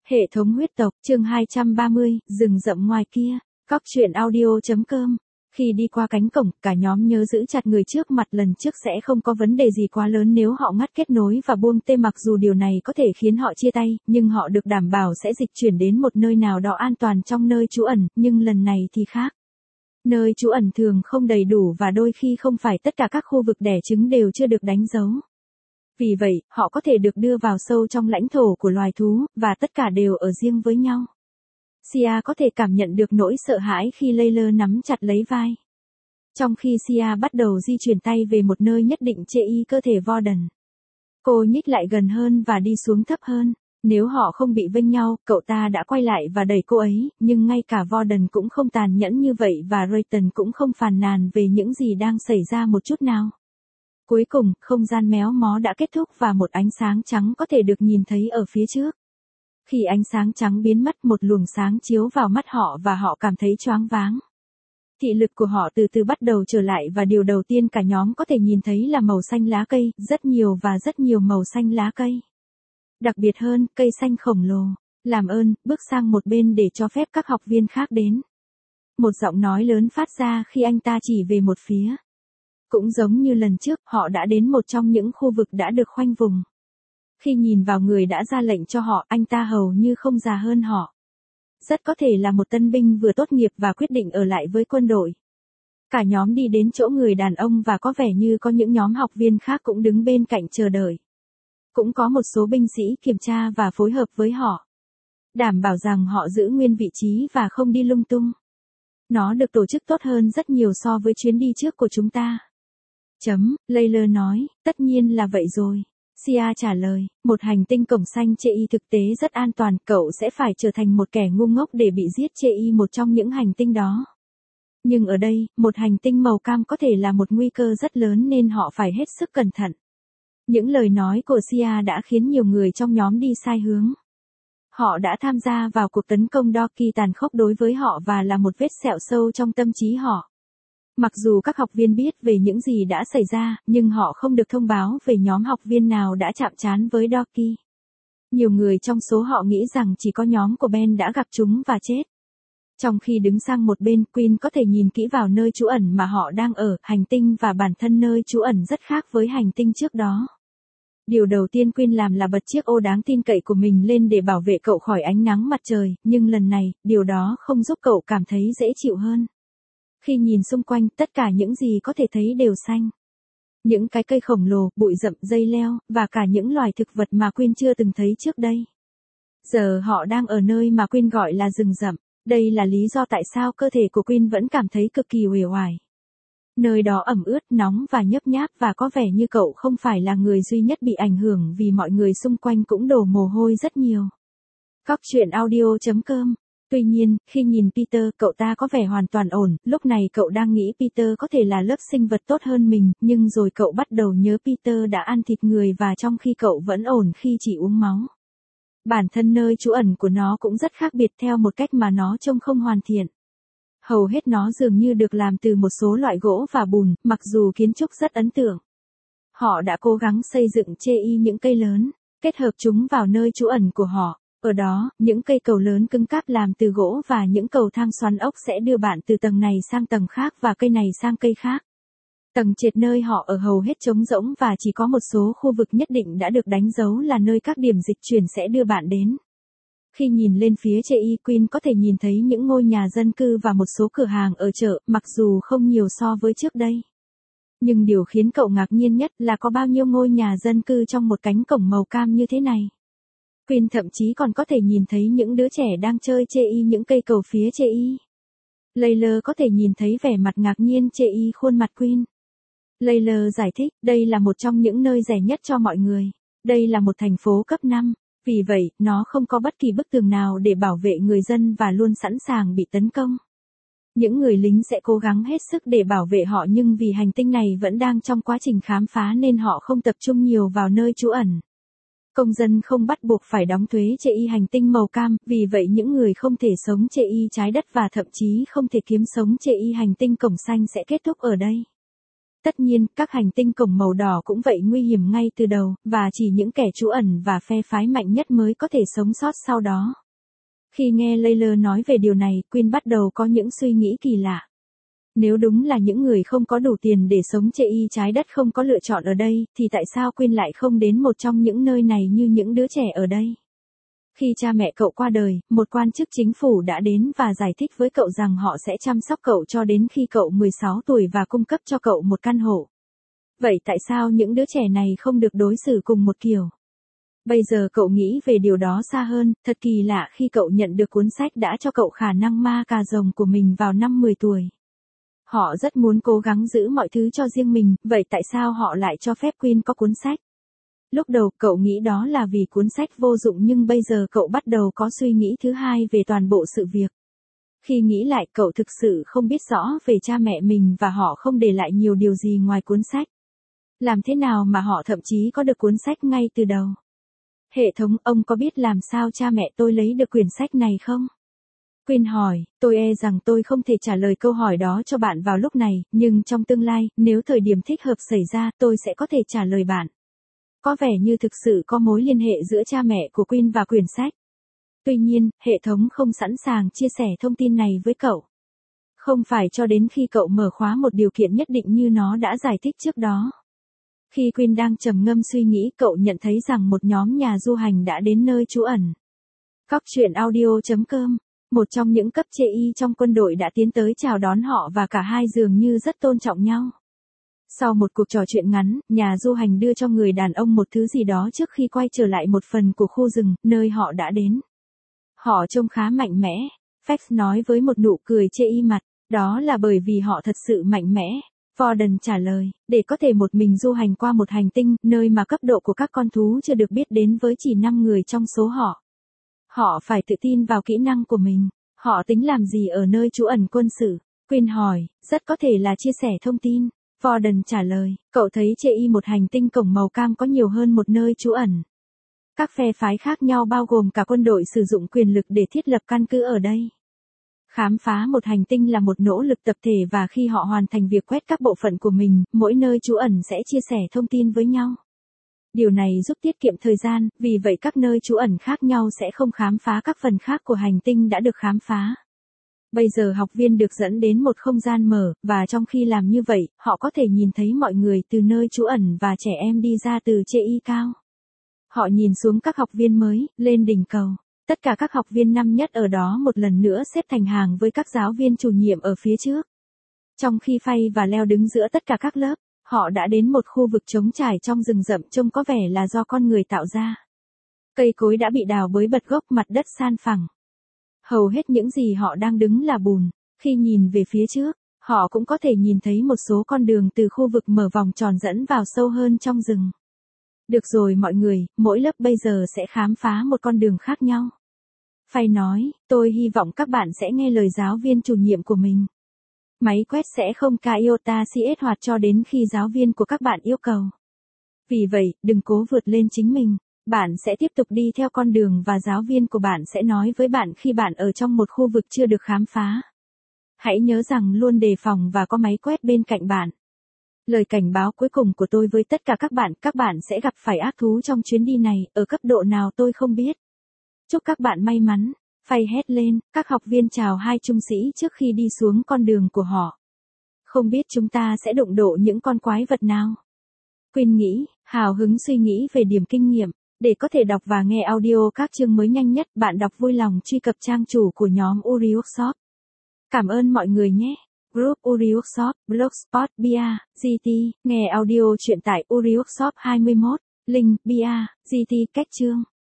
Hệ thống huyết tộc, chương 230, rừng rậm ngoài kia, Cóc truyện audio.com. Khi đi qua cánh cổng, cả nhóm nhớ giữ chặt người trước mặt, lần trước sẽ không có vấn đề gì quá lớn nếu họ ngắt kết nối và buông tê, mặc dù điều này có thể khiến họ chia tay, nhưng họ được đảm bảo sẽ dịch chuyển đến một nơi nào đó an toàn trong nơi trú ẩn, nhưng lần này thì khác. Nơi trú ẩn thường không đầy đủ và đôi khi không phải tất cả các khu vực đẻ trứng đều chưa được đánh dấu. Vì vậy, họ có thể được đưa vào sâu trong lãnh thổ của loài thú, và tất cả đều ở riêng với nhau. Sia có thể cảm nhận được nỗi sợ hãi khi Layla nắm chặt lấy vai. Trong khi Sia bắt đầu di chuyển tay về một nơi nhất định chê y cơ thể Warden. Cô nhích lại gần hơn và đi xuống thấp hơn. Nếu họ không bị vênh nhau, cậu ta đã quay lại và đẩy cô ấy, nhưng ngay cả Warden cũng không tàn nhẫn như vậy và Rayton cũng không phàn nàn về những gì đang xảy ra một chút nào. Cuối cùng, không gian méo mó đã kết thúc và một ánh sáng trắng có thể được nhìn thấy ở phía trước. Khi ánh sáng trắng biến mất, một luồng sáng chiếu vào mắt họ và họ cảm thấy choáng váng. Thị lực của họ từ từ bắt đầu trở lại và điều đầu tiên cả nhóm có thể nhìn thấy là màu xanh lá cây, rất nhiều màu xanh lá cây. Đặc biệt hơn, cây xanh khổng lồ. Làm ơn, bước sang một bên để cho phép các học viên khác đến. Một giọng nói lớn phát ra khi anh ta chỉ về một phía. Cũng giống như lần trước, họ đã đến một trong những khu vực đã được khoanh vùng. Khi nhìn vào người đã ra lệnh cho họ, anh ta hầu như không già hơn họ. Rất có thể là một tân binh vừa tốt nghiệp và quyết định ở lại với quân đội. Cả nhóm đi đến chỗ người đàn ông và có vẻ như có những nhóm học viên khác cũng đứng bên cạnh chờ đợi. Cũng có một số binh sĩ kiểm tra và phối hợp với họ. Đảm bảo rằng họ giữ nguyên vị trí và không đi lung tung. Nó được tổ chức tốt hơn rất nhiều so với chuyến đi trước của chúng ta. Layla nói, tất nhiên là vậy rồi. Sia trả lời, một hành tinh cổng xanh chê y thực tế rất an toàn, cậu sẽ phải trở thành một kẻ ngu ngốc để bị giết chê y một trong những hành tinh đó. Nhưng ở đây, một hành tinh màu cam có thể là một nguy cơ rất lớn nên họ phải hết sức cẩn thận. Những lời nói của Sia đã khiến nhiều người trong nhóm đi sai hướng. Họ đã tham gia vào cuộc tấn công Doki tàn khốc đối với họ và là một vết sẹo sâu trong tâm trí họ. Mặc dù các học viên biết về những gì đã xảy ra, nhưng họ không được thông báo về nhóm học viên nào đã chạm trán với Doki. Nhiều người trong số họ nghĩ rằng chỉ có nhóm của Ben đã gặp chúng và chết. Trong khi đứng sang một bên, Queen có thể nhìn kỹ vào nơi trú ẩn mà họ đang ở, hành tinh và bản thân nơi trú ẩn rất khác với hành tinh trước đó. Điều đầu tiên Queen làm là bật chiếc ô đáng tin cậy của mình lên để bảo vệ cậu khỏi ánh nắng mặt trời, nhưng lần này, điều đó không giúp cậu cảm thấy dễ chịu hơn. Khi nhìn xung quanh, tất cả những gì có thể thấy đều xanh. Những cái cây khổng lồ, bụi rậm, dây leo, và cả những loài thực vật mà Queen chưa từng thấy trước đây. Giờ họ đang ở nơi mà Queen gọi là rừng rậm. Đây là lý do tại sao cơ thể của Queen vẫn cảm thấy cực kỳ uể oải. Nơi đó ẩm ướt, nóng và nhấp nháp và có vẻ như cậu không phải là người duy nhất bị ảnh hưởng vì mọi người xung quanh cũng đổ mồ hôi rất nhiều. Cóc truyện audio.com. Tuy nhiên, khi nhìn Peter, cậu ta có vẻ hoàn toàn ổn, lúc này cậu đang nghĩ Peter có thể là lớp sinh vật tốt hơn mình, nhưng rồi cậu bắt đầu nhớ Peter đã ăn thịt người và trong khi cậu vẫn ổn khi chỉ uống máu. Bản thân nơi trú ẩn của nó cũng rất khác biệt theo một cách mà nó trông không hoàn thiện. Hầu hết nó dường như được làm từ một số loại gỗ và bùn, mặc dù kiến trúc rất ấn tượng. Họ đã cố gắng xây dựng chê y những cây lớn, kết hợp chúng vào nơi trú ẩn của họ. Ở đó, những cây cầu lớn cứng cáp làm từ gỗ và những cầu thang xoắn ốc sẽ đưa bạn từ tầng này sang tầng khác và cây này sang cây khác. Tầng trệt nơi họ ở hầu hết trống rỗng và chỉ có một số khu vực nhất định đã được đánh dấu là nơi các điểm dịch chuyển sẽ đưa bạn đến. Khi nhìn lên phía chê y, Queen có thể nhìn thấy những ngôi nhà dân cư và một số cửa hàng ở chợ, mặc dù không nhiều so với trước đây. Nhưng điều khiến cậu ngạc nhiên nhất là có bao nhiêu ngôi nhà dân cư trong một cánh cổng màu cam như thế này. Queen thậm chí còn có thể nhìn thấy những đứa trẻ đang chơi chê y những cây cầu phía chê y. Layla có thể nhìn thấy vẻ mặt ngạc nhiên chê y khuôn mặt Queen. Layla giải thích, đây là một trong những nơi rẻ nhất cho mọi người. Đây là một thành phố cấp 5, vì vậy, nó không có bất kỳ bức tường nào để bảo vệ người dân và luôn sẵn sàng bị tấn công. Những người lính sẽ cố gắng hết sức để bảo vệ họ nhưng vì hành tinh này vẫn đang trong quá trình khám phá nên họ không tập trung nhiều vào nơi trú ẩn. Công dân không bắt buộc phải đóng thuế chê y hành tinh màu cam, vì vậy những người không thể sống chê y trái đất và thậm chí không thể kiếm sống chê y hành tinh cổng xanh sẽ kết thúc ở đây. Tất nhiên, các hành tinh cổng màu đỏ cũng vậy nguy hiểm ngay từ đầu, và chỉ những kẻ trú ẩn và phe phái mạnh nhất mới có thể sống sót sau đó. Khi nghe Layla nói về điều này, Queen bắt đầu có những suy nghĩ kỳ lạ. Nếu đúng là những người không có đủ tiền để sống chê y trái đất không có lựa chọn ở đây, thì tại sao Queen lại không đến một trong những nơi này như những đứa trẻ ở đây? Khi cha mẹ cậu qua đời, một quan chức chính phủ đã đến và giải thích với cậu rằng họ sẽ chăm sóc cậu cho đến khi cậu 16 tuổi và cung cấp cho cậu một căn hộ. Vậy tại sao những đứa trẻ này không được đối xử cùng một kiểu? Bây giờ cậu nghĩ về điều đó xa hơn, thật kỳ lạ khi cậu nhận được cuốn sách đã cho cậu khả năng ma cà rồng của mình vào năm 10 tuổi. Họ rất muốn cố gắng giữ mọi thứ cho riêng mình, vậy tại sao họ lại cho phép Queen có cuốn sách? Lúc đầu cậu nghĩ đó là vì cuốn sách vô dụng, nhưng bây giờ cậu bắt đầu có suy nghĩ thứ hai về toàn bộ sự việc. Khi nghĩ lại, cậu thực sự không biết rõ về cha mẹ mình và họ không để lại nhiều điều gì ngoài cuốn sách. Làm thế nào mà họ thậm chí có được cuốn sách ngay từ đầu? Hệ thống, ông có biết làm sao cha mẹ tôi lấy được quyển sách này không? Queen hỏi, tôi e rằng tôi không thể trả lời câu hỏi đó cho bạn vào lúc này, nhưng trong tương lai, nếu thời điểm thích hợp xảy ra, tôi sẽ có thể trả lời bạn. Có vẻ như thực sự có mối liên hệ giữa cha mẹ của Queen và quyển sách. Tuy nhiên, hệ thống không sẵn sàng chia sẻ thông tin này với cậu. Không phải cho đến khi cậu mở khóa một điều kiện nhất định như nó đã giải thích trước đó. Khi Queen đang trầm ngâm suy nghĩ, cậu nhận thấy rằng một nhóm nhà du hành đã đến nơi trú ẩn. Cóc truyện audio.com, một trong những cấp chê y trong quân đội đã tiến tới chào đón họ và cả hai dường như rất tôn trọng nhau. Sau một cuộc trò chuyện ngắn, nhà du hành đưa cho người đàn ông một thứ gì đó trước khi quay trở lại một phần của khu rừng, nơi họ đã đến. Họ trông khá mạnh mẽ, Fax nói với một nụ cười chê y mặt, đó là bởi vì họ thật sự mạnh mẽ. Vorden trả lời, để có thể một mình du hành qua một hành tinh, nơi mà cấp độ của các con thú chưa được biết đến với chỉ 5 người trong số họ. Họ phải tự tin vào kỹ năng của mình. Họ tính làm gì ở nơi trú ẩn quân sự? Queen hỏi, rất có thể là chia sẻ thông tin. Vorden trả lời, cậu thấy chê y một hành tinh cổng màu cam có nhiều hơn một nơi trú ẩn. Các phe phái khác nhau bao gồm cả quân đội sử dụng quyền lực để thiết lập căn cứ ở đây. Khám phá một hành tinh là một nỗ lực tập thể và khi họ hoàn thành việc quét các bộ phận của mình, mỗi nơi trú ẩn sẽ chia sẻ thông tin với nhau. Điều này giúp tiết kiệm thời gian, vì vậy các nơi trú ẩn khác nhau sẽ không khám phá các phần khác của hành tinh đã được khám phá. Bây giờ học viên được dẫn đến một không gian mở, và trong khi làm như vậy, họ có thể nhìn thấy mọi người từ nơi trú ẩn và trẻ em đi ra từ chê y cao. Họ nhìn xuống các học viên mới, lên đỉnh cầu. Tất cả các học viên năm nhất ở đó một lần nữa xếp thành hàng với các giáo viên chủ nhiệm ở phía trước. Trong khi Phay và Leo đứng giữa tất cả các lớp, họ đã đến một khu vực trống trải trong rừng rậm trông có vẻ là do con người tạo ra. Cây cối đã bị đào bới bật gốc, mặt đất san phẳng. Hầu hết những gì họ đang đứng là bùn. Khi nhìn về phía trước, họ cũng có thể nhìn thấy một số con đường từ khu vực mở vòng tròn dẫn vào sâu hơn trong rừng. Được rồi mọi người, mỗi lớp bây giờ sẽ khám phá một con đường khác nhau. Phay nói, tôi hy vọng các bạn sẽ nghe lời giáo viên chủ nhiệm của mình. Máy quét sẽ không ca iota CS hoạt cho đến khi giáo viên của các bạn yêu cầu. Vì vậy, đừng cố vượt lên chính mình. Bạn sẽ tiếp tục đi theo con đường và giáo viên của bạn sẽ nói với bạn khi bạn ở trong một khu vực chưa được khám phá. Hãy nhớ rằng luôn đề phòng và có máy quét bên cạnh bạn. Lời cảnh báo cuối cùng của tôi với tất cả các bạn sẽ gặp phải ác thú trong chuyến đi này, ở cấp độ nào tôi không biết. Chúc các bạn may mắn. Phay hét lên, các học viên chào hai trung sĩ trước khi đi xuống con đường của họ. Không biết chúng ta sẽ đụng độ những con quái vật nào. Queen nghĩ, hào hứng suy nghĩ về điểm kinh nghiệm. Để có thể đọc và nghe audio các chương mới nhanh nhất, bạn đọc vui lòng truy cập trang chủ của nhóm Uri Workshop. Cảm ơn mọi người nhé. Group Uri Workshop, Blogspot, Bia, GT, nghe audio truyện tại Uri Workshop 21, link, Bia, GT, cách chương.